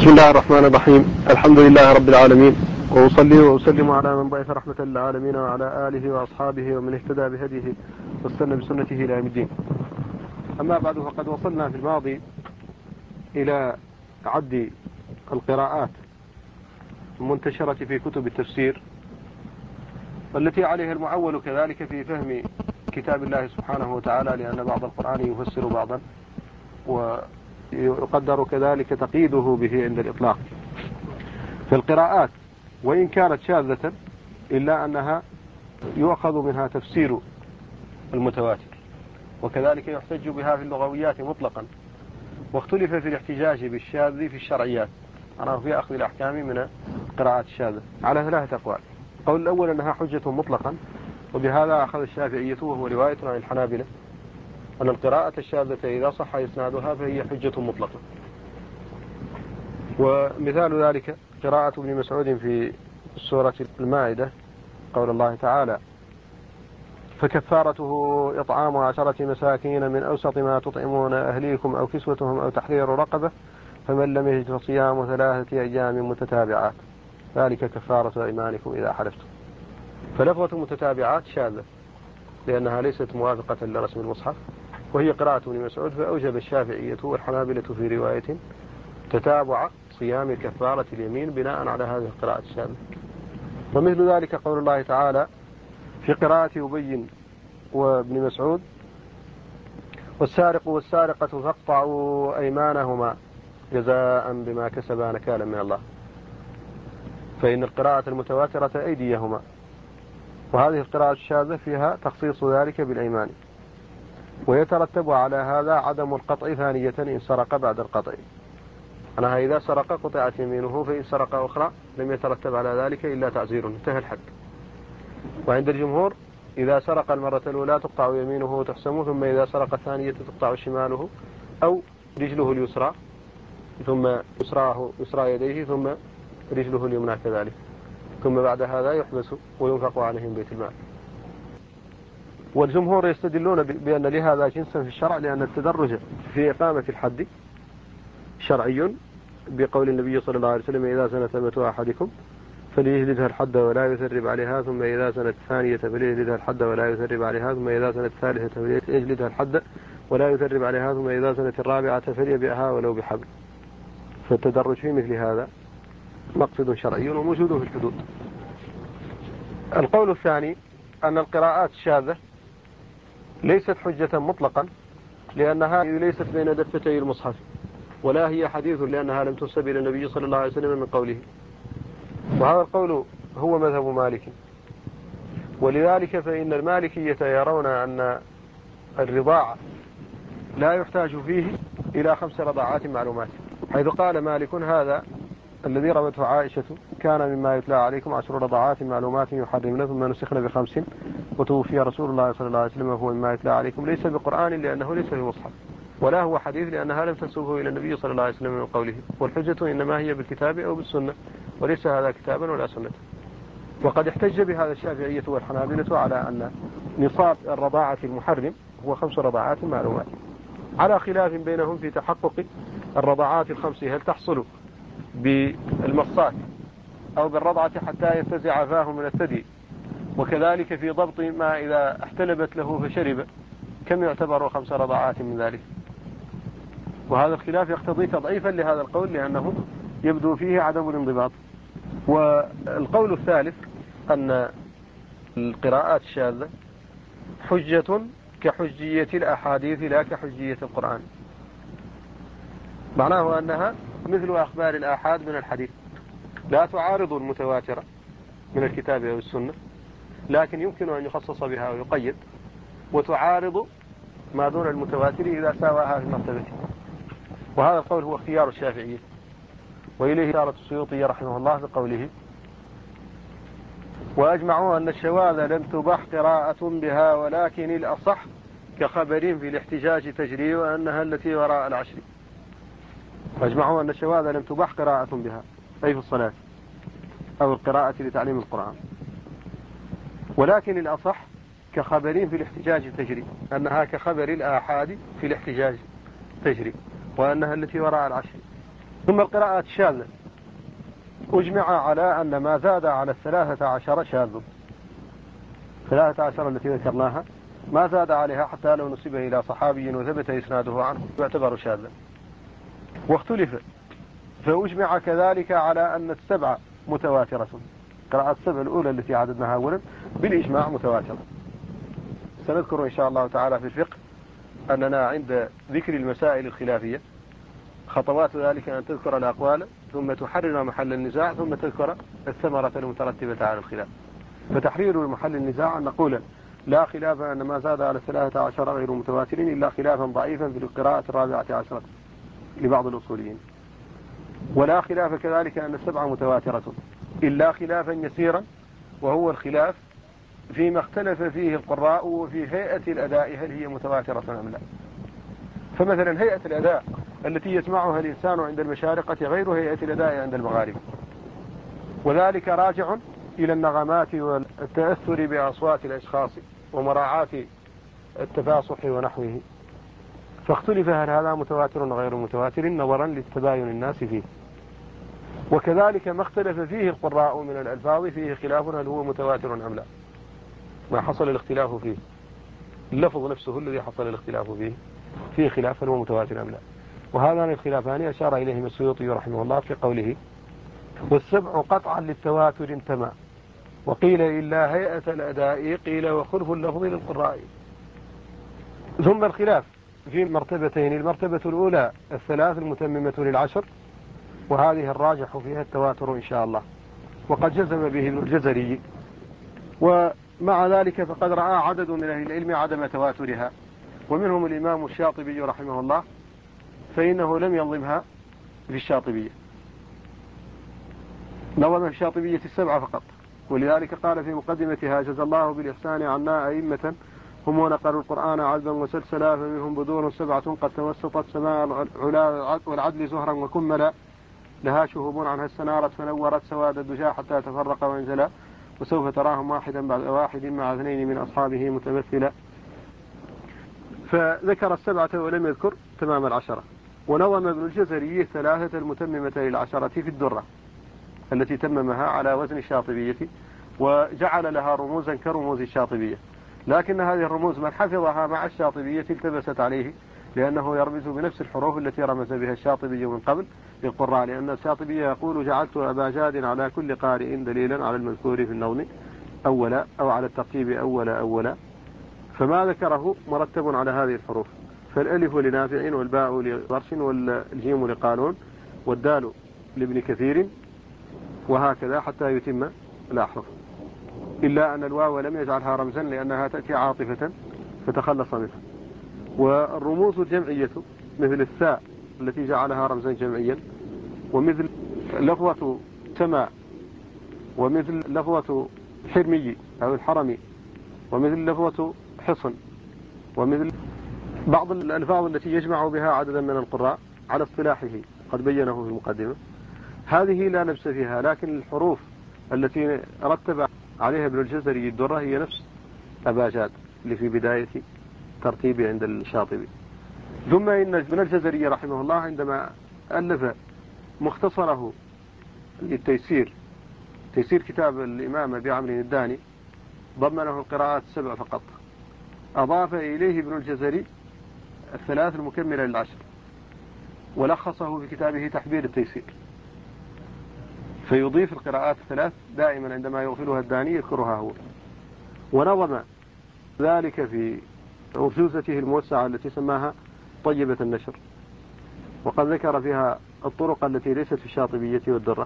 بسم الله الرحمن الرحيم. الحمد لله رب العالمين، وأصلي وأسلم على من بعث رحمة للعالمين وعلى آله وأصحابه ومن اهتدى بهديه واستنى بسنته إلى يوم الدين. أما بعد، فقد وصلنا في الماضي إلى عد القراءات المنتشرة في كتب التفسير، والتي عليها المعول كذلك في فهم كتاب الله سبحانه وتعالى، لأن بعض القرآن يفسر بعضا، ويقدر كذلك تقييده به عند الإطلاق. فالقراءات وإن كانت شاذة إلا أنها يؤخذ منها تفسير المتواتر، وكذلك يحتج بها في اللغويات مطلقا، واختلف في الاحتجاج بالشاذ في الشرعيات، أنا في أخذ الأحكام من القراءات الشاذة على ثلاثة أقوال. القول الأول أنها حجة مطلقا، وبهذا أخذ الشافعية وهو رواية عن الحنابلة أن القراءة الشاذة إذا صح إسنادها فهي حجة مطلقة. ومثال ذلك قراءة ابن مسعود في سورة المائدة قول الله تعالى: فكفارته إطعام 10 مساكين من أوسط ما تطعمون أهليكم أو كسوتهم أو تحرير رقبة فمن لم يجد فصيام 3 أيام متتابعات ذلك كفارة أيمانكم إذا حلفتم. فلفظة متتابعات شاذة لأنها ليست موافقة لرسم المصحف، وهي قراءة ابن مسعود، فأوجب الشافعية والحنابلة في رواية تتابع صيام كفارة اليمين بناء على هذه القراءة الشاذة. ومثل ذلك قول الله تعالى في قراءة أبي وابن مسعود: والسارق والسارقة فاقطعوا أيمانهما جزاء بما كسبا نكالا من الله. فإن القراءة المتواترة أيديهما، وهذه القراءة الشاذة فيها تخصيص ذلك بالأيمان، ويترتب على هذا عدم القطع ثانية إن سرق بعد القطع. أنها إذا سرق قطعت يمينه، فإن سرق أخرى لم يترتب على ذلك إلا تعزير، انتهى الحد. وعند الجمهور إذا سرق المرة الأولى تقطع يمينه وتحسمه، ثم إذا سرق الثانية تقطع شماله أو رجله اليسرى، ثم يسرى يديه، ثم رجله اليمنى كذلك، ثم بعد هذا يحبس وينفق عليهم بيت المال. والجمهور يستدلون بأن لهذا جنسا في الشرع، لأن التدرج في إقامة الحد شرعي، بقول النبي صلى الله عليه وسلم: إذا زنت أمة أحدكم فليجلدها الحد ولا يثرب عليها، ثم إذا زنت الثانية فليجلدها الحد ولا يثرب عليها، ثم إذا زنت الثالثة فليجلدها الحد ولا يثرب عليها، ثم إذا زنت الرابعة فليبيعها ولو بحبل. فالتدرج في مثل هذا مقصد شرعي وموجود في الحدود. القول الثاني أن القراءات الشاذة ليست حجة مطلقا، لأنها ليست بين دفتي المصحف، ولا هي حديث لأنها لم تنسب إلى النبي صلى الله عليه وسلم من قوله. وهذا القول هو مذهب مالك، ولذلك فإن المالكية يرون أن الرضاعة لا يحتاج فيه إلى 5 رضاعات معلومات، حيث قال مالك: هذا الذي روته عائشة كان مما يتلى عليكم 10 رضاعات معلومات يحرمن ثم نسخن ب5 وتوفي رسول الله صلى الله عليه وسلم وهو مما يتلى عليكم، ليس بقرآن لأنه ليس في مصحف، ولا هو حديث لأنها لم تنسبه إلى النبي صلى الله عليه وسلم من قوله، والحجة إنما هي بالكتاب أو بالسنة، وليس هذا كتابا ولا سنة. وقد احتج بهذا الشافعية والحنابلة على أن نصاب الرضاعة المحرم هو 5 رضاعات معلومات، على خلاف بينهم في تحقق الرضاعات ال5 هل تحصل بالمصات أو بالرضعة حتى ينتزع فاه من الثدي، وكذلك في ضبط ما إذا احتلبت له فشرب كم يعتبر 5 رضاعات من ذلك. وهذا الخلاف يقتضي تضعيفا لهذا القول، لأنه يبدو فيه عدم الانضباط. والقول الثالث أن القراءات الشاذة حجة كحجية الأحاديث لا كحجية القرآن، معناه أنها مثل أخبار الآحاد من الحديث، لا تعارض المتواترة من الكتاب أو السنة، لكن يمكن أن يخصص بها ويقيد، وتعارض ما دون المتواتر إذا ساواها في مرتبته. وهذا القول هو اختيار الشافعية، وإليه إشارة السيوطي رحمه الله بقوله: وأجمعوا أن الشواذ لم تبح قراءة بها، ولكن الأصح كخبر في الاحتجاج تجري، وأنها التي وراء العشر. وأجمعوا أن الشواذ لم تبح قراءة بها، أي في الصلاة أو القراءة لتعليم القرآن، ولكن الأصح كخبر في الاحتجاج تجري، أنها كخبر الآحاد في الاحتجاج تجري، وأنها التي وراء العشر. ثم القراءات الشاذة أجمع على أن ما زاد على 13 شاذ. 13 التي ذكرناها ما زاد عليها حتى لو نسب إلى صحابي وثبت إسناده عنه يعتبر شاذا. واختلف فأجمع كذلك على أن 7 متواترة. قراءات 7 الأولى التي عددناها أولا بالإجماع متواترة. سنذكر إن شاء الله تعالى في الفقه أننا عند ذكر المسائل الخلافية خطوات ذلك أن تذكر الأقوال ثم تحرر محل النزاع ثم تذكر الثمرة المترتبة على الخلاف. فتحرير محل النزاع أن نقول لا خلاف أن ما زاد على 13 غير متواتر إلا خلافا ضعيفا في القراءة 14 لبعض الأصوليين، ولا خلاف كذلك أن 7 متواترة إلا خلافا يسيرا وهو الخلاف فيما اختلف فيه القراء وفي هيئة الأداء هل هي متواترة أم لا. فمثلا هيئة الأداء التي يسمعها الإنسان عند المشارقة غير هيئة الأداء عند المغاربة، وذلك راجع إلى النغمات والتأثر بأصوات الأشخاص ومراعاة التفاصح ونحوه. فاختلف هل هذا متواتر وغير متواتر نظرا للتباين الناس فيه. وكذلك ما اختلف فيه القراء من الألفاظ فيه خلاف هل هو متواتر أم لا، ما حصل الاختلاف فيه اللفظ نفسه الذي حصل الاختلاف فيه خلاف هل هو متواتر أم لا. وهذان الخلافان أشار إليهما السيوطي رحمه الله في قوله والسبع قطعا للتواتر انتمى وقيل إلا هيئة الأداء قيل وخلف اللفظ للقراء. ثم الخلاف في مرتبتين، المرتبة الأولى 3 المتممة ل10 وهذه الراجح فيها التواتر إن شاء الله، وقد جزم به ابن الجزري. ومع ذلك فقد رأى عدد من أهل العلم عدم تواترها، ومنهم الإمام الشاطبي رحمه الله فإنه لم ينظمها في الشاطبية، نظم في الشاطبية 7 فقط، ولذلك قال في مقدمتها جزى الله بالإحسان عنا أئمة هم ونقلوا القرآن عذبا وسلسلا فمنهم بدور 7 قد توسطت سماء العلا والعدل زهرا وكملا لها شهوب عنها استنارت فنورت سواد الدجى حتى تفرق وانزلا وسوف تراهم واحدا بعد واحد مع 2 من أصحابه متمثلا. فذكر 7 ولم يذكر تمام 10، ونظم ابن الجزري 3 المتممة ل10 في الدرة التي تممها على وزن الشاطبية وجعل لها رموزا كرموز الشاطبية، لكن هذه الرموز من حفظها مع الشاطبية التبست عليه لأنه يرمز بنفس الحروف التي رمز بها الشاطبي من قبل للقراء، لأن الشاطبي يقول جعلت أبا جاد على كل قارئ دليلا على المذكور في النظم أولا أو على الترتيب أولا، فما ذكره مرتب على هذه الحروف، فالألف لنافع والباء لورش والجيم لقالون والدال لابن كثير وهكذا حتى يتم الأحرف، إلا أن الواو لم يجعلها رمزا لأنها تأتي عاطفة فتخلص منها. والرموز الجمعية مثل الثاء التي جعلها رمزا جمعيا، ومثل لفظة سماء، ومثل لفظة حرمي أو الحرمي، ومثل لفظة حصن، ومثل بعض الألفاظ التي يجمع بها عددا من القراء على اصطلاحه قد بينه في المقدمة. هذه لا لبس فيها، لكن الحروف التي رتب عليها ابن الجزري الدرة هي نفس أبا جاد اللي في بداية ترتيب عند الشاطبي. ثم إن ابن الجزري رحمه الله عندما ألف مختصره للتيسير، تيسير كتاب الإمام أبي عمرو الداني، ضمنه القراءات 7 فقط، أضاف إليه ابن الجزري 3 المكملة ل10 ولخصه في كتابه تحبير التيسير، فيضيف القراءات 3 دائما عندما يغفلها الداني يذكرها هو. ونظم ذلك في أرجوزته الموسعة التي سماها طيبة النشر، وقد ذكر فيها الطرق التي ليست في الشاطبية والدرة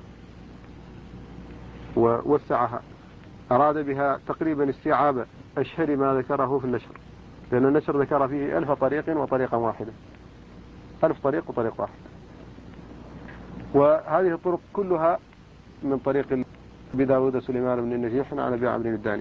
ووسعها، أراد بها تقريبا استيعاب أشهر ما ذكره في النشر، لأن النشر ذكر فيه 1000 طريق وطريقا واحدة، 1000 طريق وطريق واحد، وهذه الطرق كلها من طريق بداود سليمان بن النجيح عن أبي عمرو الداني.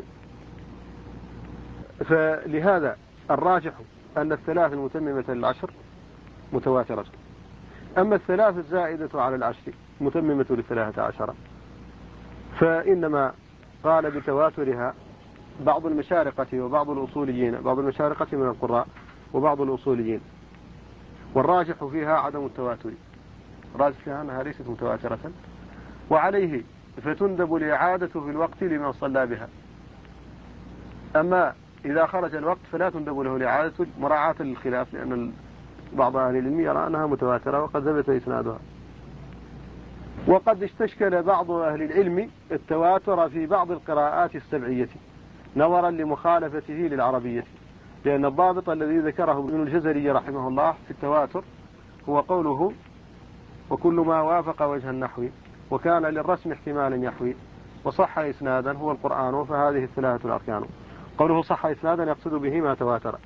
فلهذا الراجح أن 3 المتممة ل10 متواترة، أما 3 الزائدة على 10 متممة ل13 فإنما قال بتواترها بعض المشارقة وبعض الأصوليين، بعض المشارقة من القراء وبعض الأصوليين، والراجح فيها عدم التواتر، راجح فيها أنها ليست متواترة، وعليه فتندب الإعادة في الوقت لمن صلى بها. أما إذا خرج الوقت فلا تندب له الإعادة مراعاة للخلاف، لأن بعض أهل العلم يرى أنها متواترة وقد ثبت إسنادها. وقد استشكل بعض أهل العلم التواتر في بعض القراءات السبعية نظرا لمخالفته للعربية، لأن الضابط الذي ذكره ابن الجزري رحمه الله في التواتر هو قوله وكل ما وافق وجه النحو وكان للرسم احتمالا يحوي وصح إسنادا هو القرآن فهذه الثلاثة الأركان. قوله صح إسنادا يقصد به ما تواتر.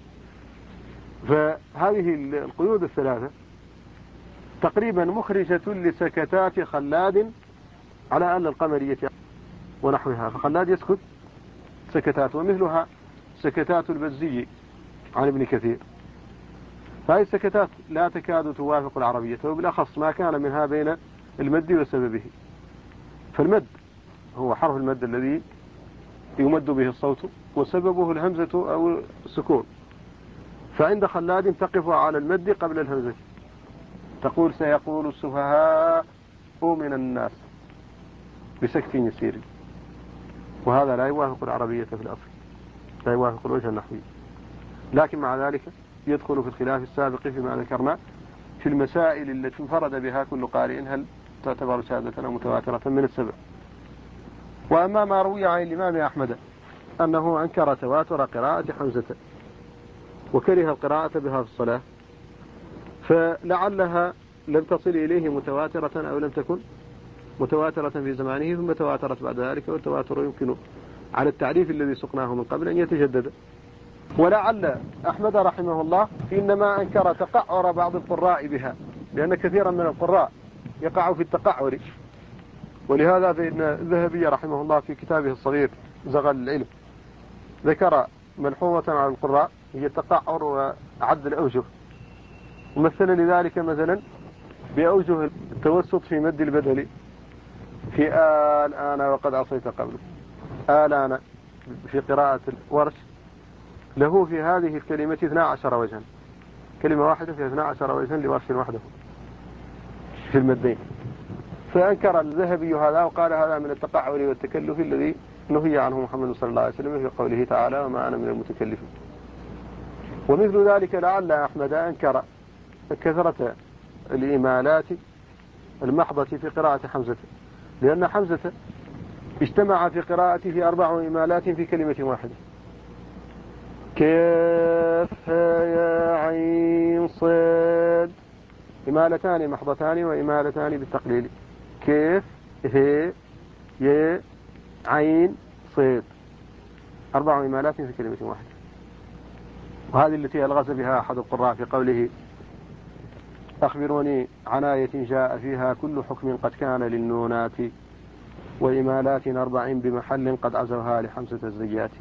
فهذه القيود الثلاثة تقريبا مخرجة لسكتات خلاد على أن القمرية ونحوها، فخلاد يسكت سكتات، ومثلها سكتات البزي عن ابن كثير. فهذه السكتات لا تكاد توافق العربية، وبالأخص ما كان منها بين المد وسببه. فالمد هو حرف المد الذي يمد به الصوت، وسببه الهمزة أو السكون. فعند خلاد تقف على المد قبل الهمزة، تقول سيقول السفهاء من الناس بسكت يسير، وهذا لا يوافق العربية في الأصل، لا يوافق الوجه النحوي. لكن مع ذلك يدخل في الخلاف السابق فيما ذكرنا في المسائل التي انفرد بها كل قارئ هل تعتبر شهادة أو متواترة من السبع. وأما ما روي عن الإمام أحمد أنه أنكر تواتر قراءة حمزة وكره القراءة بها في الصلاة، فلعلها لم تصل إليه متواترة أو لم تكن متواترة في زمانه ثم تواترت بعد ذلك، والتواتر يمكن على التعريف الذي سقناه من قبل أن يتجدد. ولعل أحمد رحمه الله إنما أنكر تقعر بعض القراء بها، لأن كثيرا من القراء يقع في التقعر، ولهذا فإن الذهبي رحمه الله في كتابه الصغير زغل العلم ذكر ملحوظة على القراء هي التقعر وعد الأوجه، ومثل لذلك مثلا بأوجه التوسط في مد البدل في آن وقد عصيت قبله. آن في قراءة الورش له في هذه الكلمة 12 وجها، كلمة واحدة فيها 12 وجها لورش وحده في المدين. فأنكر الذهبي هذا وقال هذا من التقعر والتكلف الذي نهي عنه محمد صلى الله عليه وسلم في قوله تعالى وما أنا من المتكلفين. ومثل ذلك لعل أحمد أنكر كثرة الإمالات المحضة في قراءة حمزة، لأن حمزة اجتمع في قراءته 4 إمالات في كلمة واحدة، كاف يا عين صاد، إمالتان محضتان وإمالتان بالتقليل، كيف هي يا عين صاد، 4 إمالات في كلمة واحدة. وهذه التي ألغز بها أحد القراء في قوله أخبروني عن آية جاء فيها كل حكم قد كان للنونات وإمالات 4 بمحل قد عزوها لحمزة الزيات.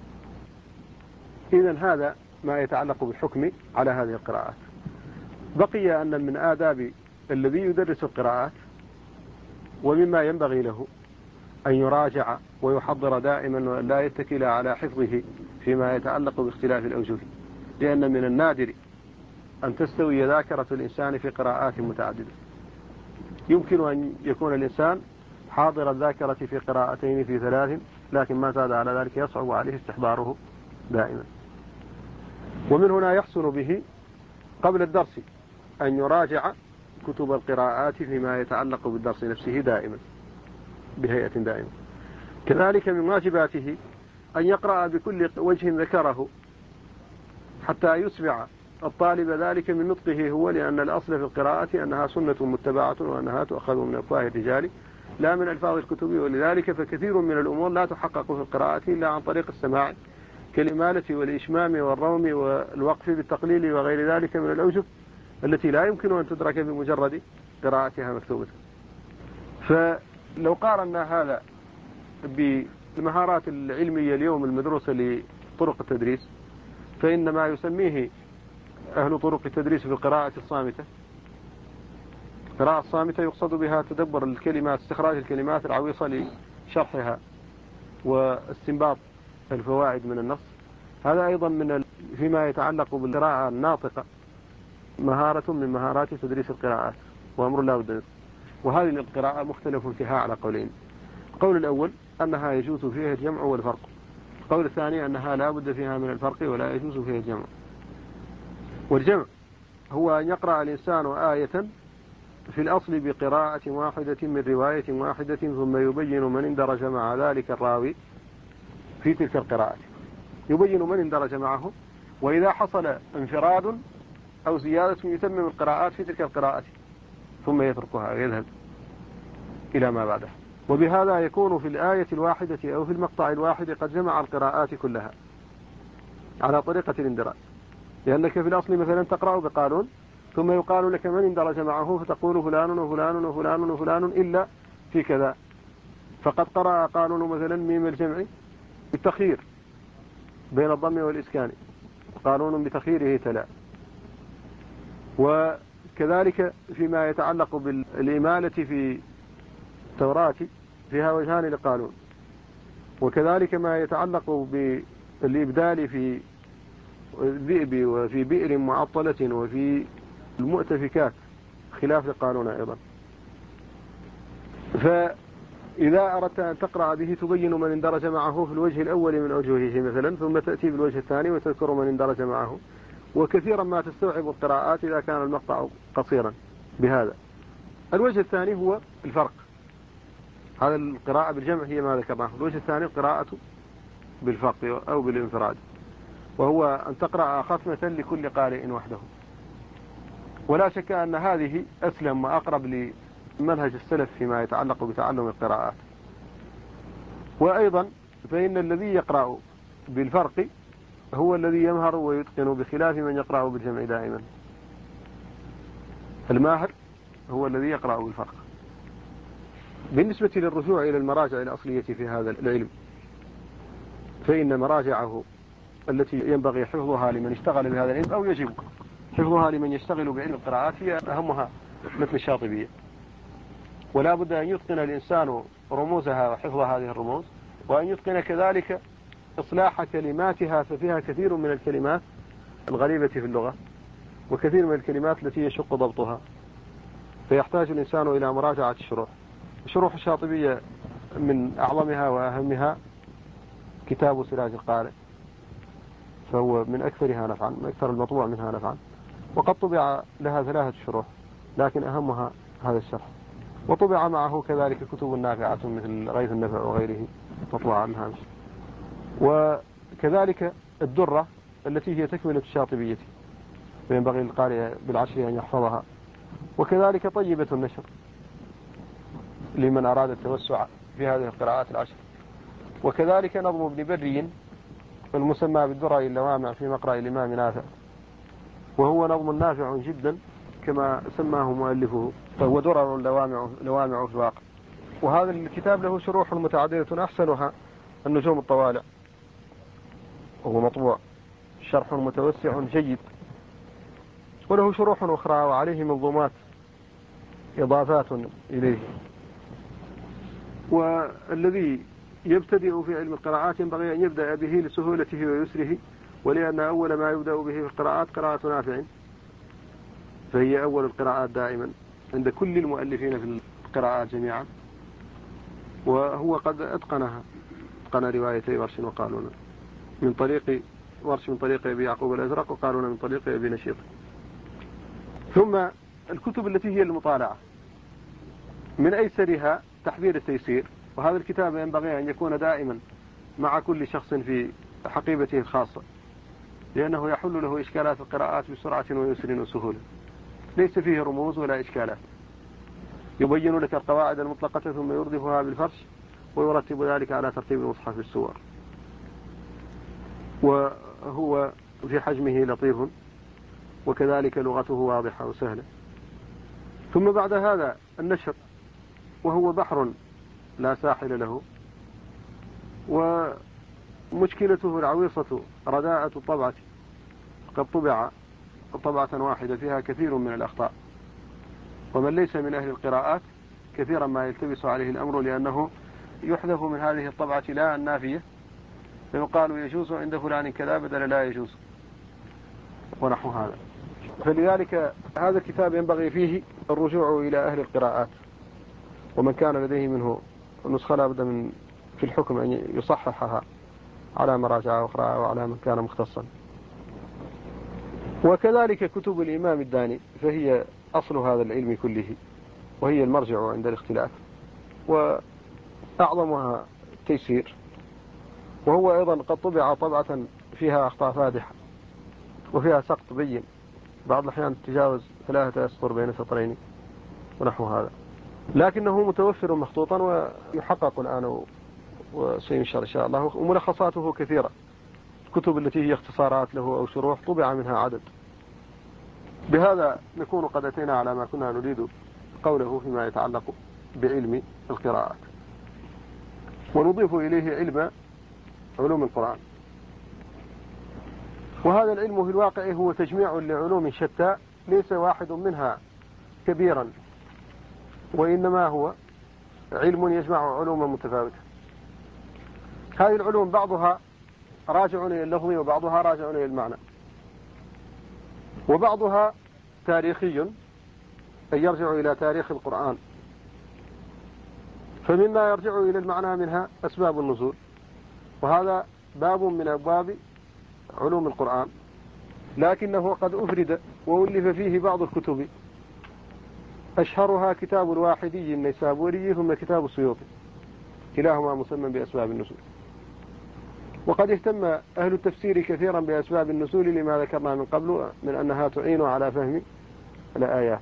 إذن هذا ما يتعلق بالحكم على هذه القراءات. بقي أن من آداب الذي يدرس القراءات ومما ينبغي له أن يراجع ويحضر دائما وأن لا يتكل على حفظه فيما يتعلق باختلاف الأوجه، لأن من النادر أن تستوي ذاكرة الإنسان في قراءات متعددة. يمكن أن يكون الإنسان حاضر الذاكرة في قراءتين في 3، لكن ما زاد على ذلك يصعب عليه استحضاره دائما. ومن هنا يحصل به قبل الدرس أن يراجع كتب القراءات فيما يتعلق بالدرس نفسه دائما بهيئة دائمة. كذلك من واجباته أن يقرأ بكل وجه ذكره حتى يسمع الطالب ذلك من نطقه هو، لأن الأصل في القراءة أنها سنة متبعة وأنها تؤخذ من أفواه الرجال لا من ألفاظ الكتب، ولذلك فكثير من الأمور لا تحقق في القراءة إلا عن طريق السماع كالإمالة والإشمام والروم والوقف بالتقليل وغير ذلك من الأوجه التي لا يمكن أن تدرك بمجرد قراءتها مكتوبة. فلو قارنا هذا بالمهارات العلمية اليوم المدروسة لطرق التدريس، فإن ما يسميه أهل طرق التدريس في القراءة الصامتة، القراءة الصامتة يقصد بها تدبر الكلمات، استخراج الكلمات العويصة لشرحها واستنباط الفوائد من النص. هذا أيضا من فيما يتعلق بالقراءة الناطقة مهارة من مهارات تدريس القراءات، وأمر لا بد منه. وهذه القراءة مختلف فيها على قولين. القول الأول أنها يجوز فيها الجمع والفرق. القول الثاني أنها لا بد فيها من الفرق ولا يجوز فيها الجمع. والجمع هو أن يقرأ الإنسان آية في الأصل بقراءة واحدة من رواية واحدة ثم يبين من اندرج مع ذلك الراوي في تلك القراءة، يبين من اندرج معه، وإذا حصل انفراد أو زيادة يتمم القراءات في تلك القراءة ثم يتركها ويذهب إلى ما بعده. وبهذا يكون في الآية الواحدة أو في المقطع الواحد قد جمع القراءات كلها على طريقة الاندراج، لأنك في الأصل مثلا تقرأ بقالون ثم يقال لك من اندرج معه فتقول فلان وفلان وفلان وفلان إلا في كذا، فقد قرأ قالون مثلا ميم الجمع بالتخيير بين الضم والإسكان، قالون بتخييره تلا. وكذلك فيما يتعلق بالإمالة في التوراة فيها وجهان لقالون، وكذلك ما يتعلق بالإبدال في الذئب وفي بئر معطلة وفي المؤتفكات خلاف لقالون أيضا. فإذا أردت أن تقرأ به تبين من اندرج معه في الوجه الأول من أوجهه مثلا، ثم تأتي بالوجه الثاني وتذكر من اندرج معه. وكثيرا ما تستوعب القراءات إذا كان المقطع قصيرا بهذا. الوجه الثاني هو الفرق، هذا القراءة بالجمع هي ما ذكرناه. الوجه الثاني القراءة بالفرق أو بالانفراد، وهو أن تقرأ ختمة لكل قارئ وحده. ولا شك أن هذه أسلم وأقرب لمنهج السلف فيما يتعلق بتعلم القراءات. وأيضا فإن الذي يقرأ بالفرق هو الذي يمهر ويتقن، بخلاف من يقرأ بالجمع دائما. الماهر هو الذي يقرأ بالفرق. بالنسبة للرجوع إلى المراجع الأصلية في هذا العلم، فإن مراجعه التي ينبغي حفظها لمن اشتغل بهذا العلم أو يجب حفظها لمن يشتغل بعلم القراءات هي أهمها مثل الشاطبية. ولا بد أن يتقن الإنسان رموزها وحفظ هذه الرموز، وأن يتقن كذلك إصلاح كلماتها، ففيها كثير من الكلمات الغريبة في اللغة وكثير من الكلمات التي يشق ضبطها، فيحتاج الإنسان إلى مراجعة الشروح. شروح الشاطبية من أعظمها وأهمها كتاب سراج القارئ، فهو من أكثرها نفعا، من أكثر المطبوع منها نفعا، وقد طبع لها 3 شروح لكن أهمها هذا الشرح. وطبع معه كذلك كتب نافعة مثل غيث النفع وغيره مطبوعة عنها. وكذلك الدرة التي هي تكملة الشاطبية فينبغي للقارئ بالعشر أن يحفظها. وكذلك طيبة النشر لمن أراد التوسع في هذه القراءات العشر. وكذلك نظم ابن بري المسمى بالدرر اللوامع في مقرأ الإمام نافع، وهو نظم نافع جدا كما سماه مؤلفه، فهو درر لوامع في الواقع. وهذا الكتاب له شروح متعددة أحسنها النجوم الطوالع، وهو مطبوع شرح متوسع جيد، وله شروح أخرى وعليه منظومات إضافات إليه. والذي يبتدئ في علم القراءات ينبغي أن يبدأ به لسهولته ويسره، ولأن أول ما يبدأ به في القراءات قراءة نافع، فهي أول القراءات دائما عند كل المؤلفين في القراءات جميعا. وهو قد أتقن روايتي ورش وقالون، من طريق ورش من طريق أبي يعقوب الأزرق، وقالون من طريق أبي نشيط. ثم الكتب التي هي المطالعة من أيسرها تحذير التيسير، وهذا الكتاب ينبغي أن يكون دائما مع كل شخص في حقيبته الخاصة، لأنه يحل له إشكالات القراءات بسرعة ويسر وسهولة، ليس فيه رموز ولا إشكالات، يبين لك القواعد المطلقة ثم يردفها بالفرش ويرتب ذلك على ترتيب المصحف بالسور. وهو في حجمه لطيف، وكذلك لغته واضحة وسهلة. ثم بعد هذا النشر، وهو بحر لا ساحل له، ومشكلته العويصة رداءة الطبعة، قد طبع طبعة واحدة فيها كثير من الأخطاء، ومن ليس من أهل القراءات كثيرا ما يلتبس عليه الأمر، لأنه يحذف من هذه الطبعة لا النافية فيقال يجوز عند فلان كذا بدل لا يجوز ونحو هذا. فلذلك هذا الكتاب ينبغي فيه الرجوع إلى أهل القراءات، ومن كان لديه منه نسخة لا بد من في الحكم أن يصححها على مراجعة أخرى وعلى من كان مختصا. وكذلك كتب الإمام الداني فهي أصل هذا العلم كله، وهي المرجع عند الاختلاف، وأعظمها تيسير، وهو أيضا قد طبع طبعة فيها أخطاء فادحة وفيها سقط بين، بعض الأحيان تتجاوز 3 أسطر بين سطرين ونحو هذا، لكنه متوفر مخطوطا ويحقق الآن وسينشر إن شاء الله. وملخصاته كثيرة، الكتب التي هي اختصارات له أو شروح طبع منها عدد. بهذا نكون قد أتينا على ما كنا نريد قوله فيما يتعلق بعلم القراءات، ونضيف إليه علم علوم القرآن. وهذا العلم في الواقع هو تجميع لعلوم شتى، ليس واحد منها كبيرا، وإنما هو علم يجمع علوما متفاوتة. هذه العلوم بعضها راجع إلى اللفظ وبعضها راجع إلى المعنى، وبعضها تاريخي أي يرجع إلى تاريخ القرآن، فمما يرجع إلى المعنى منها أسباب النزول، وهذا باب من أبواب علوم القرآن، لكنه قد أفرد وألف فيه بعض الكتب، أشهرها كتاب الواحدي النيسابوري ثم كتاب السيوطي، كلاهما مسمى بأسباب النزول. وقد اهتم أهل التفسير كثيرا بأسباب النزول لما ذكرنا من قبل من أنها تعين على فهم الآيات.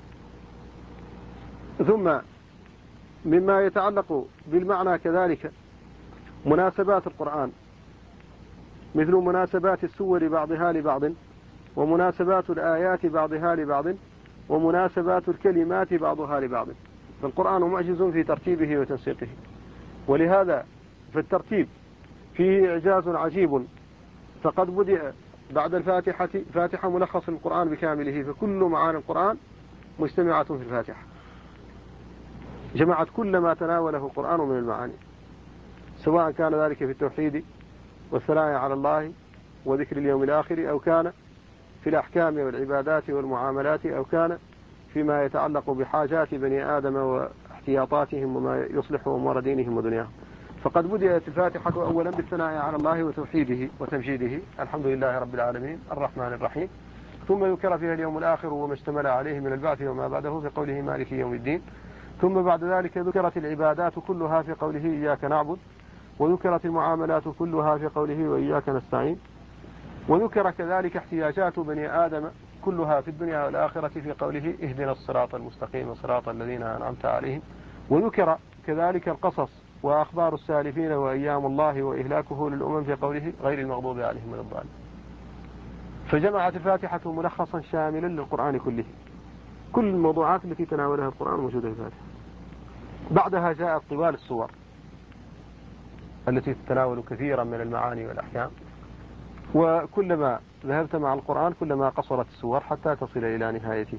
ثم مما يتعلق بالمعنى كذلك مناسبات القرآن، مثل مناسبات السور بعضها لبعض، ومناسبات الآيات بعضها لبعض، ومناسبات الكلمات بعضها لبعض. فالقرآن معجز في ترتيبه وتنسيقه، ولهذا فالترتيب فيه إعجاز عجيب. فقد بدأ بعد الفاتحة فاتحة ملخص القرآن بكامله، فكل معاني القرآن مجتمعة في الفاتحة، جمعت كل ما تناوله القرآن من المعاني، سواء كان ذلك في التوحيد والثناء على الله وذكر اليوم الآخر، أو كان في الأحكام والعبادات والمعاملات، أو كان فيما يتعلق بحاجات بني آدم واحتياطاتهم وما يصلح أمور دينهم ودنياهم. فقد بدأت الفاتحة أولا بالثناء على الله وتوحيده وتمجيده، الحمد لله رب العالمين الرحمن الرحيم، ثم ذكر فيها اليوم الآخر وما اشتمل عليه من البعث وما بعده في قوله مالك يوم الدين. ثم بعد ذلك ذكرت العبادات كلها في قوله إياك نعبد، وذكرت المعاملات كلها في قوله وإياك نستعين، وذكر كذلك احتياجات بني آدم كلها في الدنيا والآخرة في قوله اهدنا الصراط المستقيم صراط الذين أنعمت عليهم، وذكر كذلك القصص وأخبار السالفين وأيام الله وإهلاكه للأمم في قوله غير المغضوب عليهم ولا الضالين. فجمعت الفاتحة ملخصا شاملا للقرآن كله، كل الموضوعات التي تناولها القرآن موجودة في الفاتحة. بعدها جاءت طوال السور التي تتناول كثيرا من المعاني والأحكام، وكلما ذهبت مع القرآن كلما قصرت السور حتى تصل إلى نهايته،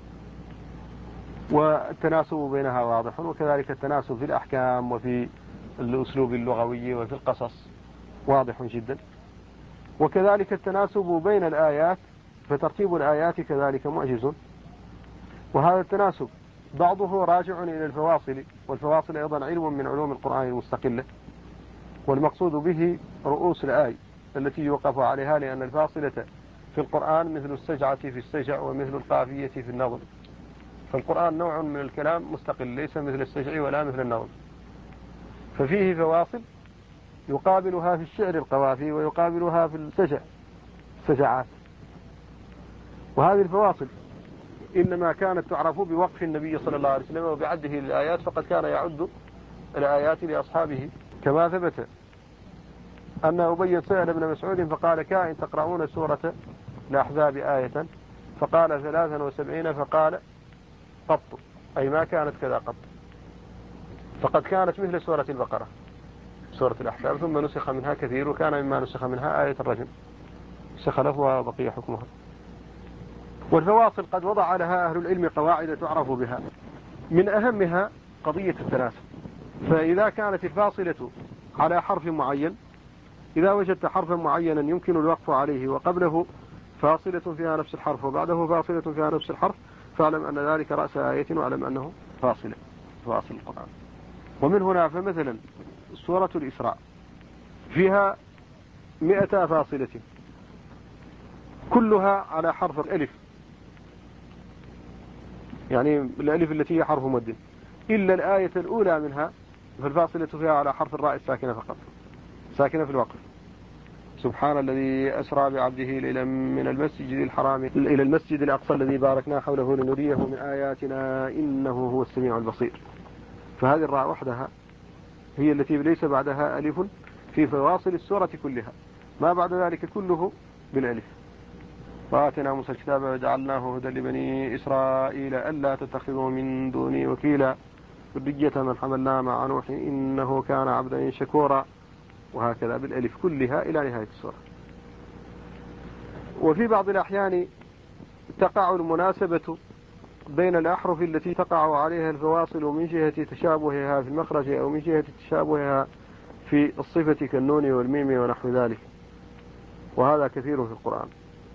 والتناسب بينها واضح، وكذلك التناسب في الأحكام وفي الأسلوب اللغوي وفي القصص واضح جدا، وكذلك التناسب بين الآيات، فترتيب الآيات كذلك معجز. وهذا التناسب بعضه راجع إلى الفواصل، والفواصل أيضا علم من علوم القرآن المستقلة، والمقصود به رؤوس الآي التي يوقف عليها، لأن الفاصلة في القرآن مثل السجعة في السجع ومثل القافية في النظم، فالقرآن نوع من الكلام مستقل ليس مثل السجع ولا مثل النظم، ففيه فواصل يقابلها في الشعر القوافي ويقابلها في السجع السجعات. وهذه الفواصل إنما كانت تعرف بوقف النبي صلى الله عليه وسلم وبعده للآيات، فقد كان يعد الآيات لأصحابه، كما ثبت أن أبي سأل ابن مسعود فقال كائن تقرؤون سورة الأحزاب آية؟ فقال 73، فقال قط، أي ما كانت كذا قط، فقد كانت مثل سورة البقرة سورة الأحزاب، ثم نسخ منها كثير، وكان مما نسخ منها آية الرجم، نسخ لفظها وبقي حكمها. والفواصل قد وضع لها أهل العلم قواعد تعرف بها، من أهمها قضية التناسب. فإذا كانت الفاصلة على حرف معين، إذا وجدت حرفا معينا يمكن الوقف عليه وقبله فاصلة فيها نفس الحرف وبعده فاصلة فيها نفس الحرف، فاعلم أن ذلك رأس آية واعلم أنه فاصل القرآن. ومن هنا فمثلا سورة الإسراء فيها 100 فاصلة كلها على حرف الألف، يعني الألف التي هي حرف مد، إلا الآية الأولى منها فالفاصلة فيها على حرف الراء الساكنة فقط، ساكنة في الوقف. سبحان الذي أسرى بعبده ليلا من المسجد الحرام إلى المسجد الأقصى الذي باركنا حوله لنريه من آياتنا إنه هو السميع البصير. فهذه الراء وحدها هي التي ليس بعدها ألف في فواصل السورة كلها، ما بعد ذلك كله بالألف. وآتنا موسى الكتاب وجعلناه هدى لبني إسرائيل ألا تتخذوا من دوني وكيلا ذرية من حملنا مع نوح إنه كان عبدا شكورا، وهكذا بالألف كلها إلى نهاية السورة. وفي بعض الأحيان تقع المناسبة بين الأحرف التي تقع عليها الفواصل من جهة تشابهها في المخرج أو من جهة تشابهها في الصفة كالنون والميم ونحو ذلك، وهذا كثير في القرآن.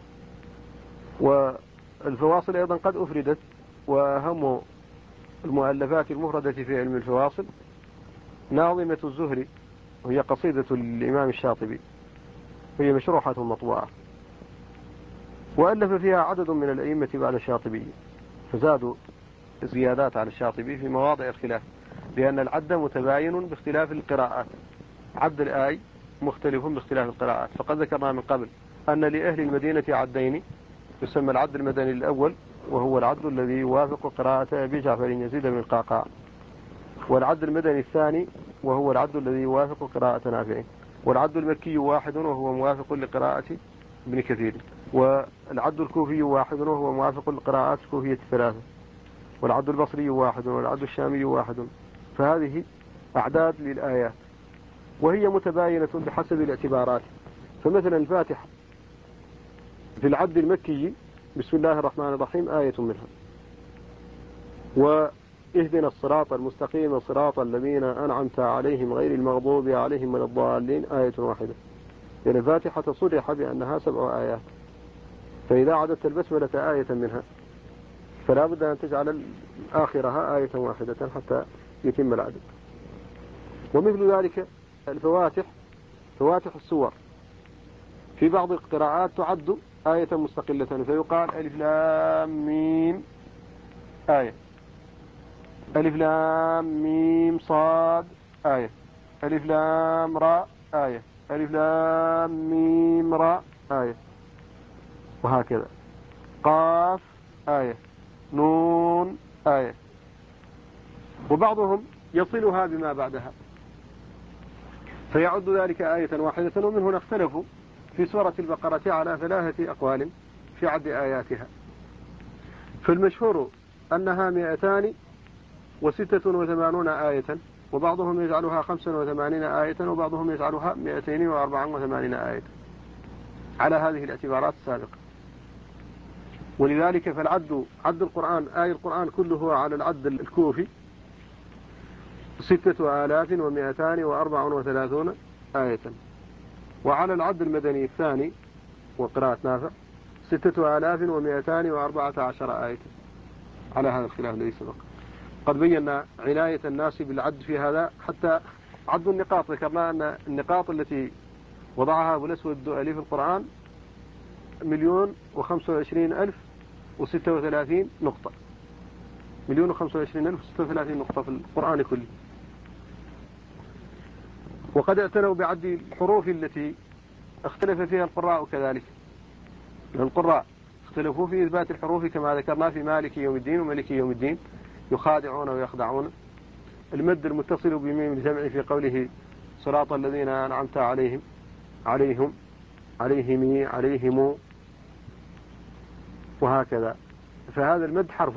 والفواصل أيضا قد أفردت، وأهم المؤلفات المفردة في علم الفواصل ناظمة الزهري، وهي قصيدة الإمام الشاطبي، وهي مشروحة مطبوعة، وألف فيها عدد من الأئمة بعد الشاطبي، فزادوا زيادات على الشاطبي في مواضع الخلاف، لأن العد متباين باختلاف القراءات، عد الآي مختلف باختلاف القراءات. فقد ذكرنا من قبل أن لأهل المدينة عدين، يسمى العد المدني الأول وهو العد الذي يوافق قراءة أبي جعفر يزيد بن القعقاع، والعد المدني الثاني وهو العد الذي يوافق قراءة نافع، والعد المكي واحد وهو موافق لقراءة ابن كثير، والعد الكوفي واحد وهو موافق لقراءات الكوفية الثلاثة، والعد البصري واحد، والعد الشامي واحد. فهذه أعداد للآيات وهي متباينة بحسب الاعتبارات. فمثلا الفاتحة في العد المكي بسم الله الرحمن الرحيم آية منها، واهدنا الصراط المستقيم صراط الذين أنعمت عليهم غير المغضوب عليهم ولا الضالين آية واحدة. يعني الفاتحة صرح بأنها 7 آيات، فإذا عددت البسملة آية منها فلا بد أن تجعل آخرها آية واحدة حتى يتم العدد. ومثل ذلك الفواتح، فواتح السور في بعض القراءات تعد آية مستقلة، فيقال ألف لام ميم آية، ألف لام ميم صاد آية، ألف لام راء آية، ألف لام ميم راء آية، وهكذا. قاف آية، نون آية. وبعضهم يصلها بما بعدها فيعد ذلك آية واحدة. ومن هنا اختلفوا في سورة البقرة على 3 أقوال في عد آياتها. فالمشهور أنها 286 آية، وبعضهم يجعلها 85 آية، وبعضهم يجعلها 284 آية على هذه الاعتبارات السابقة. ولذلك فالعد عد القرآن آية القرآن كله على العد الكوفي 6234 آية، وعلى العد المدني الثاني وقراءة نافع 6214 آية، على هذا الخلاف الذي سبق. قد بينا عناية الناس بالعد في هذا، حتى عد النقاط ذكرنا أن النقاط التي وضعها أبو الأسود الدؤلي في القرآن 1,025,036 نقطة، 1,025,036 نقطة في القرآن كله. وقد اعتنوا بعد الحروف التي اختلف فيها القراء كذلك، القراء اختلفوا في إثبات الحروف كما ذكرنا في مالك يوم الدين وملك يوم الدين، يخادعون ويخدعون. المد المتصل بميم الجمع في قوله صراط الذين أنعمت عليهم وهكذا، فهذا المد حرف،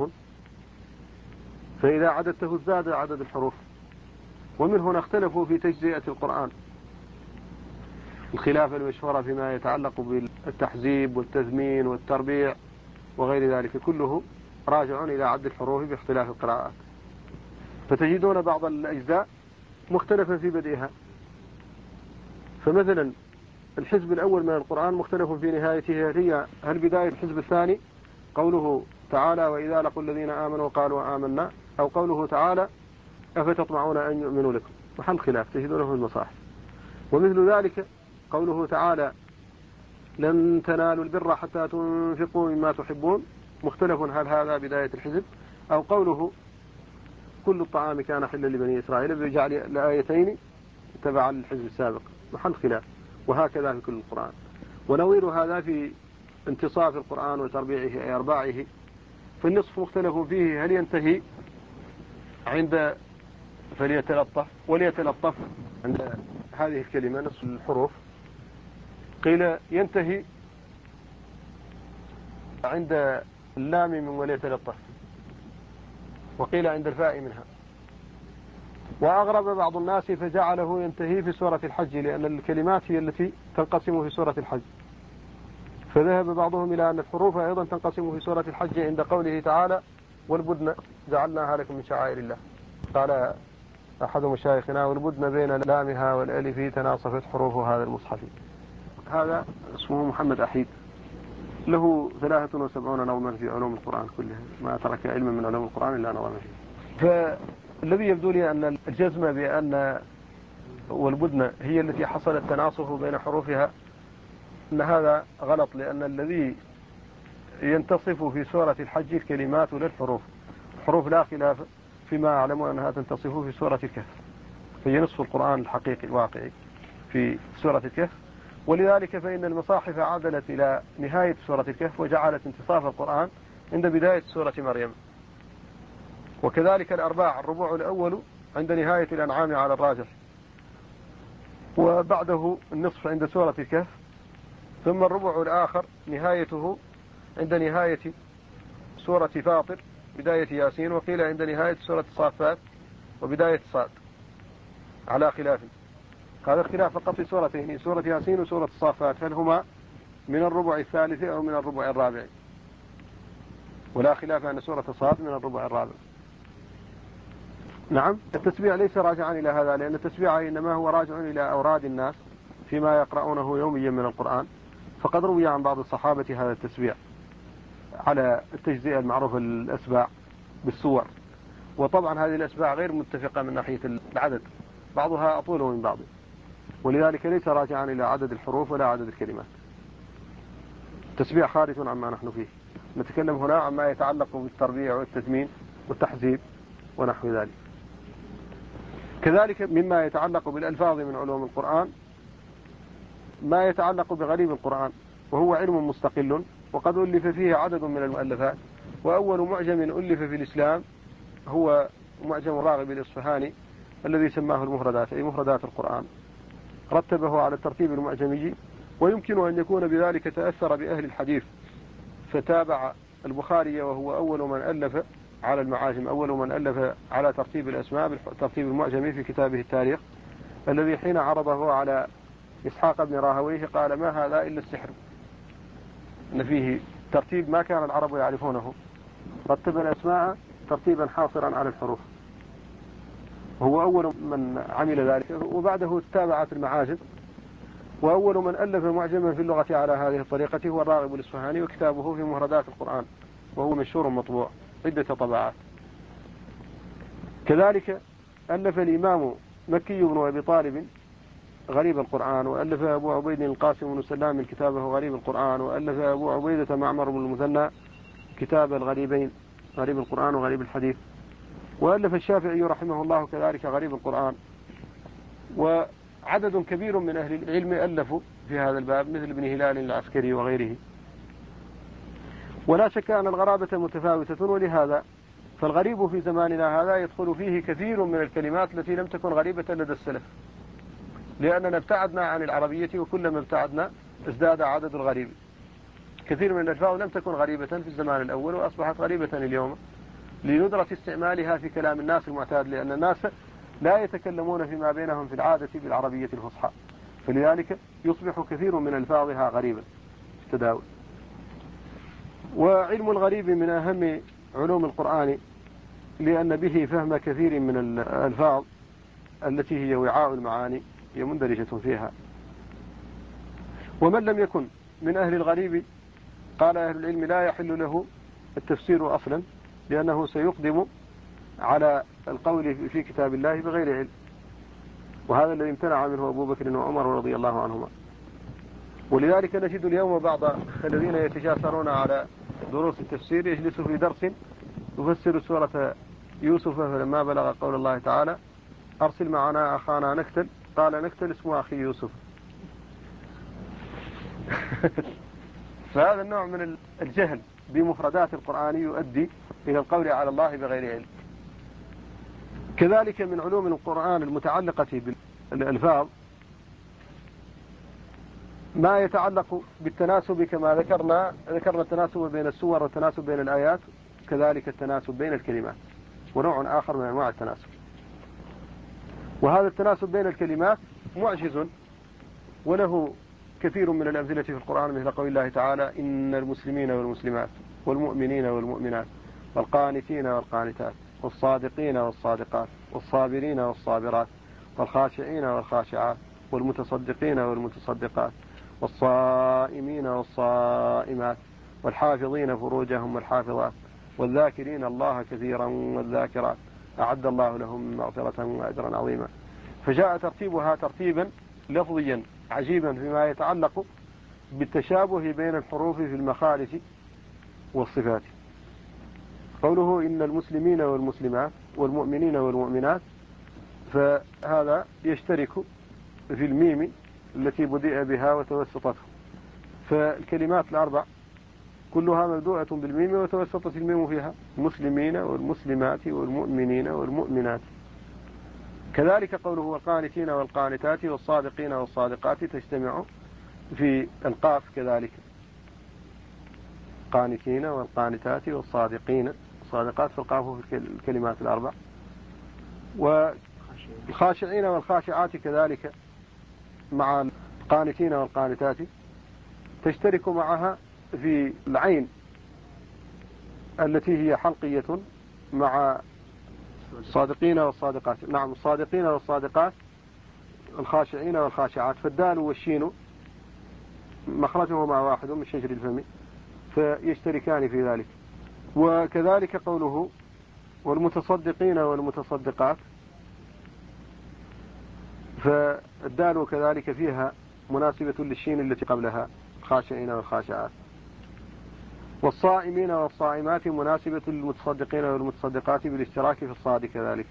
فإذا عددته زاد عدد الحروف. ومن هنا اختلفوا في تجزئة القرآن، الخلاف المشهور فيما يتعلق بالتحزيب والتزمين والتربيع وغير ذلك كله راجع إلى عد الحروف باختلاف القراءات. فتجدون بعض الأجزاء مختلفة في بدئها. فمثلا الحزب الأول من القرآن مختلف في نهايته، هل بداية الحزب الثاني قوله تعالى وإذا لقوا الذين آمنوا قالوا آمنا، أو قوله تعالى أفتطمعون أن يؤمنوا لكم، محل خلاف تجدونه في المصاحف. ومثل ذلك قوله تعالى لن تنالوا البر حتى تنفقوا مما تحبون، مختلف هل هذا بداية الحزب أو قوله كل الطعام كان حلا لبني إسرائيل بجعل الآيتين تبعا للحزب السابق، محل خلاف. وهكذا في كل القرآن. ونظير هذا في انتصاف القرآن وتربيعه أي أرباعه، فالنصف مختلف فيه هل ينتهي عند فليتلطف وليتلطف عند هذه الكلمة نصف الحروف، قيل ينتهي عند اللام من وليتلطف، وقيل عند الفاء منها. وأغرب بعض الناس فجعله ينتهي في سورة الحج، لأن الكلمات هي التي تنقسم في سورة الحج، فذهب بعضهم إلى أن الحروف أيضا تنقسم في سورة الحج عند قوله تعالى والبدن جعلناها لكم من شعائر الله. قال أحد مشايخنا والبدن بين لامها والألف تناصفت حروف هذا المصحف. هذا اسمه محمد أحيد، له 73 نظما في علوم القرآن كلها، ما ترك علما من علوم القرآن إلا نظما فيه. فالذي يبدو لي أن الجزم بأن والبدن هي التي حصل التناصف بين حروفها أن هذا غلط، لأن الذي ينتصف في سورة الحج الكلمات للحروف، الحروف لا خلاف فيما أعلم أنها تنتصف في سورة الكهف، هي نصف القرآن الحقيقي الواقعي في سورة الكهف. ولذلك فإن المصاحف عادلت إلى نهاية سورة الكهف وجعلت انتصاف القرآن عند بداية سورة مريم. وكذلك الأرباع، الربع الأول عند نهاية الأنعام على الراجح، وبعده النصف عند سورة الكهف، ثم الربع الآخر نهايته عند نهاية سورة فاطر بداية ياسين، وقيل عند نهاية سورة الصافات وبداية صاد، على خلاف. هذا الخلاف فقط في سورتين، سورة ياسين وسورة الصافات، هل هما من الربع الثالث أو من الربع الرابع، ولا خلاف أن سورة صاد من الربع الرابع. نعم، التسبيع ليس راجعا إلى هذا، لأن التسبيع إنما هو راجع إلى أوراد الناس فيما يقرؤونه يوميا من القرآن، فقد روي عن بعض الصحابة هذا التسبيع على التجزئة المعروفة الأسباع بالسور. وطبعا هذه الأسباع غير متفقة من ناحية العدد، بعضها أطول من بعض، ولذلك ليس راجعا إلى عدد الحروف ولا عدد الكلمات. التسبيع خارج عما نحن فيه، نتكلم هنا عما يتعلق بالتربيع والتثمين والتحزيب ونحو ذلك. كذلك مما يتعلق بالألفاظ من علوم القرآن ما يتعلق بغريب القرآن، وهو علم مستقل وقد ألف فيه عدد من المؤلفات. وأول معجم ألف في الإسلام هو معجم الراغب الإصفهاني الذي سماه المفردات، أي مفردات القرآن، رتبه على الترتيب المعجمي. ويمكن أن يكون بذلك تأثر بأهل الحديث فتابع البخاري، وهو أول من ألف على المعاجم، أول من ألف على ترتيب الأسماء بالترتيب المعجمي في كتابه التاريخ، الذي حين عرضه على إسحاق بن راهويه قال ما هذا إلا السحر، أن فيه ترتيب ما كان العرب يعرفونه، رتب الأسماء ترتيبا حاصرا على الحروف، وهو أول من عمل ذلك. وبعده تابعت المعاجم، وأول من ألف معجما في اللغة على هذه الطريقة هو الراغب الإصفهاني، وكتابه في مفردات القرآن، وهو مشهور مطبوع عدة طبعات. كذلك ألف الإمام مكي بن أبي طالب غريب القرآن، وألف أبو عبيد القاسم بن سلام كتابه غريب القرآن، وألف أبو عبيدة معمر بن المثنى كتاب الغريبين، غريب القرآن وغريب الحديث، وألف الشافعي رحمه الله كذلك غريب القرآن. وعدد كبير من أهل العلم ألفوا في هذا الباب مثل ابن هلال العسكري وغيره. ولا شك أن الغرابة متفاوتة، ولهذا فالغريب في زماننا هذا يدخل فيه كثير من الكلمات التي لم تكن غريبة لدى السلف، لأننا ابتعدنا عن العربية، وكلما ابتعدنا ازداد عدد الغريب. كثير من الألفاظ لم تكن غريبة في الزمان الأول وأصبحت غريبة اليوم لندرة استعمالها في كلام الناس المعتاد، لأن الناس لا يتكلمون فيما بينهم في العادة بالعربية الفصحى، فلذلك يصبح كثير من ألفاظها غريبا في التداول. وعلم الغريب من أهم علوم القرآن، لأن به فهم كثير من الألفاظ التي هي وعاء المعاني، هي مندرجة فيها. ومن لم يكن من أهل الغريب قال أهل العلم لا يحل له التفسير أصلا، لأنه سيقدم على القول في كتاب الله بغير علم، وهذا الذي امتنع منه أبو بكر وعمر رضي الله عنهما. ولذلك نجد اليوم بعض الذين يتجاسرون على دروس التفسير يجلس في درس يفسر سورة يوسف، فلما بلغ قول الله تعالى أرسل معنا أخانا نكتل قال نكتل اسم أخي يوسف. فهذا النوع من الجهل بمفردات القرآن يؤدي إلى القول على الله بغير علم. كذلك من علوم القرآن المتعلقة بالألفاظ ما يتعلق بالتناسب، كما ذكرنا التناسب بين السور والتناسب بين الآيات، كذلك التناسب بين الكلمات، ونوع آخر من أنواع التناسب. وهذا التناسب بين الكلمات معجز، وله كثير من الأمثلة في القرآن، مثل قول الله تعالى إن المسلمين والمسلمات والمؤمنين والمؤمنات والقانتين والقانتات والصادقين والصادقات والصابرين والصابرات والخاشعين والخاشعات والمتصدقين والمتصدقات والصائمين والصائمات والحافظين فروجهم والحافظات والذاكرين الله كثيرا والذاكرات أعد الله لهم مغفرة وأجرا عظيما. فجاء ترتيبها ترتيبا لفظيا عجيبا فيما يتعلق بالتشابه بين الحروف في المخارج والصفات. قوله إن المسلمين والمسلمات والمؤمنين والمؤمنات، فهذا يشترك في الميم التي بدأ بها وتوسطته، فالكلمات الأربع كلها مبدوءة بالميم وتوسطت الميم فيها، مسلمين والمسلمات والمؤمنين والمؤمنات. كذلك قوله والقانتين والقانتات والصادقين والصادقات تجتمع في القاف، كذلك قانتين والقانتات والصادقين الصادقات في القاف في الكلمات الأربع. والخاشعين والخاشعات كذلك مع القانتين والقانتات تشترك معها في العين التي هي حلقية مع الصادقين والصادقات. نعم، الصادقين والصادقات الخاشعين والخاشعات، فالدال والشين مخرجهما واحد من شجر الفم، فيشتركان في ذلك. وكذلك قوله والمتصدقين والمتصدقات، فالدال كذلك فيها مناسبة للشين التي قبلها، الخاشعين والخاشعات. والصائمين والصائمات مناسبة للمتصدقين والمتصدقات بالاشتراك في الصاد كذلك.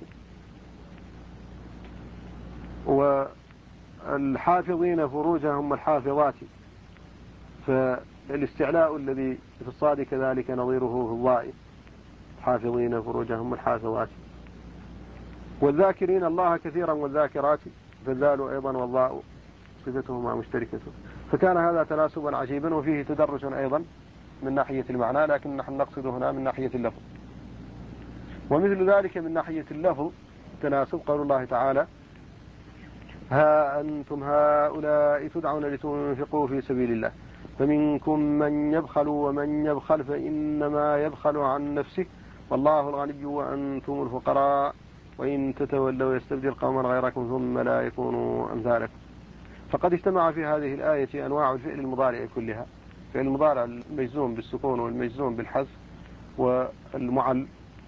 والحافظين فروجهم والحافظات، فالاستعلاء الذي في الصاد كذلك نظيره في الضاء، حافظين فروجهم والحافظات. والذاكرين الله كثيرا والذاكرات، فالذال أيضا والضاء صفتهما مشتركة. فكان هذا تناسبا عجيبا، وفيه تدرج أيضا من ناحية المعنى، لكن نحن نقصد هنا من ناحية اللفظ. ومثل ذلك من ناحية اللفظ تناسب قول الله تعالى ها أنتم هؤلاء تدعون لتنفقوا في سبيل الله فمنكم من يبخل ومن يبخل فإنما يبخل عن نفسه والله الغني وأنتم الفقراء وإن تتولوا يستبدل قوما غيركم ثم لا يكونوا أمثالكم. فقد اجتمع في هذه الآية أنواع الفعل المضارع كلها، فعل المضارع المجزوم بالسكون والمجزوم بالحذف والمعل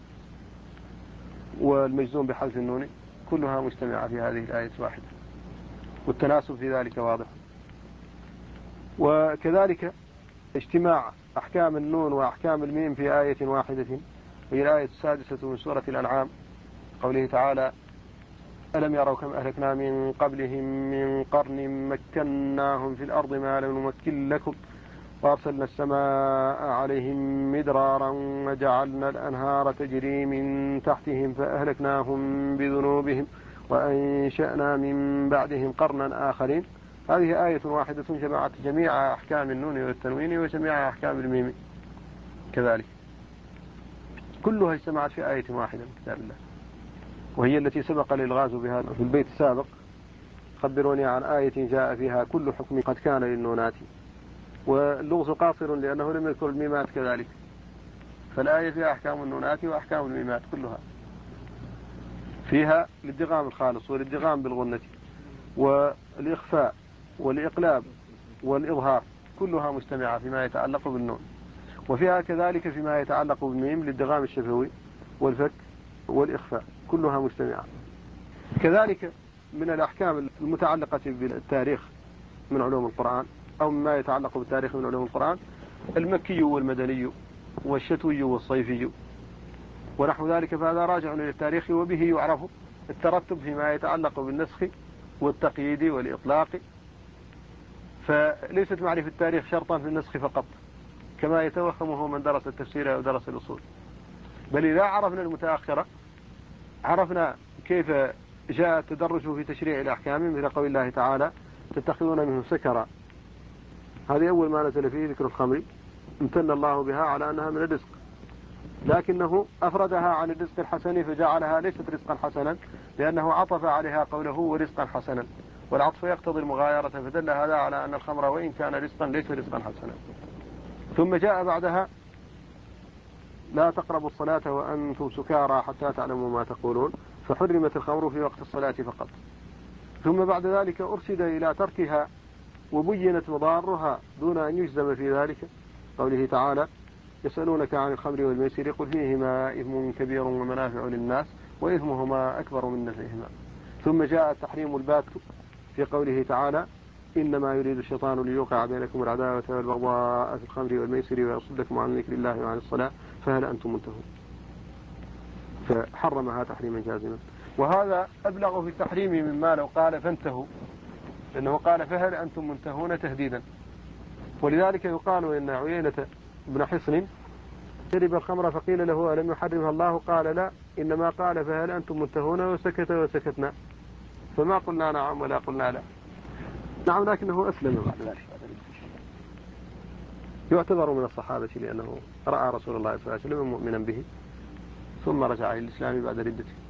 والمجزوم بحذف النون، كلها مجتمعة في هذه الآية واحدة، والتناسب في ذلك واضح. وكذلك اجتماع أحكام النون وأحكام الميم في آية واحدة، هي الآية السادسة من سورة الأنعام، قوله تعالى ألم يروا كم أهلكنا من قبلهم من قرن مكناهم في الأرض ما لم نمكن لكم وأرسلنا السماء عليهم مدرارا وجعلنا الأنهار تجري من تحتهم فأهلكناهم بذنوبهم وأنشأنا من بعدهم قرنا آخرين. هذه آية واحدة جمعت جميع أحكام النون والتنوين وجميع أحكام الميم كذلك، كلها اجتمعت في آية واحدة من كتاب الله، وهي التي سبق للغاز بها في البيت السابق. خبروني عن آية جاء فيها كل حكم قد كان للنونات. واللغز قاصر لأنه لم يذكر الميمات كذلك، فالآية فيها أحكام النونات وأحكام الميمات كلها، فيها الادغام الخالص والادغام بالغنة والإخفاء والإقلاب والإظهار كلها مجتمعة فيما يتعلق بالنون، وفيها كذلك فيما يتعلق بالميم للدغام الشفوي والفك والإخفاء كلها مجتمعة. كذلك من الأحكام المتعلقة بالتاريخ من علوم القرآن أو مما يتعلق بالتاريخ من علوم القرآن المكي والمدني والشتوي والصيفي ونحو ذلك، فهذا راجع إلى التاريخ، وبه يعرف الترتب فيما يتعلق بالنسخ والتقييد والإطلاق. فليست معرفة التاريخ شرطا في النسخ فقط كما يتوهمه من درس التفسير أو درس الأصول، بل إذا عرفنا المتأخرة عرفنا كيف جاء التدرج في تشريع الأحكام، مثل قول الله تعالى تتخذون منه سكرا، هذه أول ما نزل فيه ذكر الخمر، امتن الله بها على أنها من الرزق، لكنه أفردها عن الرزق الحسن فجعلها ليست رزقا حسنا، لأنه عطف عليها قوله ورزقا حسنا، والعطف يقتضي المغايرة، فدل هذا على أن الخمر وإن كان رزقا ليس رزقا حسنا. ثم جاء بعدها لا تقربوا الصلاة وأنتم سكارى حتى تعلموا ما تقولون، فحرمت الخمر في وقت الصلاة فقط. ثم بعد ذلك أرشد إلى تركها وبينت مضارها دون أن يجزم في ذلك، قوله تعالى يسألونك عن الخمر والميسر قل فيهما إثم كبير ومنافع للناس وإثمهما أكبر من نفعهما. ثم جاء التحريم البات في قوله تعالى إنما يريد الشيطان ليوقع بينكم العداوة والبغضاء في الخمر والميسر ويصدكم عن ذكر الله وعن الصلاة فهل أنتم منتهون، فحرمها تحريما جازما. وهذا أبلغ في التحريم مما لو قال فانتهوا، لأنه قال فهل أنتم منتهون تهديدا. ولذلك يقال إن عيينة بن حصن شرب الخمر فقيل له ألم يحرمها الله؟ قال لا، إنما قال فهل أنتم منتهون وسكت وسكتنا، فما قلنا نعم ولا قلنا لا. نعم، لكنه أسلم بعد ذلك، يعتبر من الصحابة لأنه رأى رسول الله صلى الله عليه وسلم مؤمنا به ثم رجع إلى الإسلام بعد ردته.